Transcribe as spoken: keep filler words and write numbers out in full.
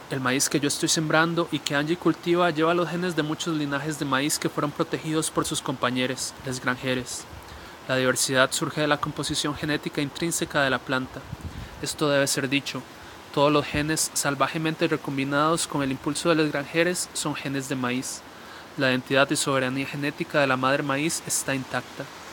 El maíz que yo estoy sembrando y que Angie cultiva lleva los genes de muchos linajes de maíz que fueron protegidos por sus compañeros, los granjeros. La diversidad surge de la composición genética intrínseca de la planta. Esto debe ser dicho. Todos los genes salvajemente recombinados con el impulso de los granjeros son genes de maíz. La identidad y soberanía genética de la madre maíz está intacta.